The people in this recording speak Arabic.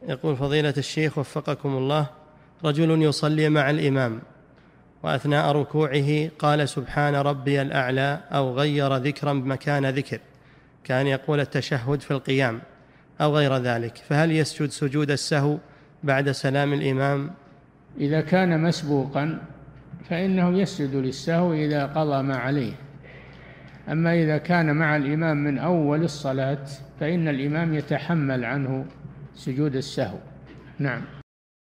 يقول فضيلة الشيخ وفقكم الله، رجل يصلي مع الإمام وأثناء ركوعه قال سبحان ربي الأعلى أو غير ذكرا مكان ذكر، كان يقول التشهد في القيام أو غير ذلك، فهل يسجد سجود السهو بعد سلام الإمام؟ إذا كان مسبوقا فإنه يسجد للسهو إذا قضى ما عليه، أما إذا كان مع الإمام من أول الصلاة فإن الإمام يتحمل عنه سجود السهو. نعم.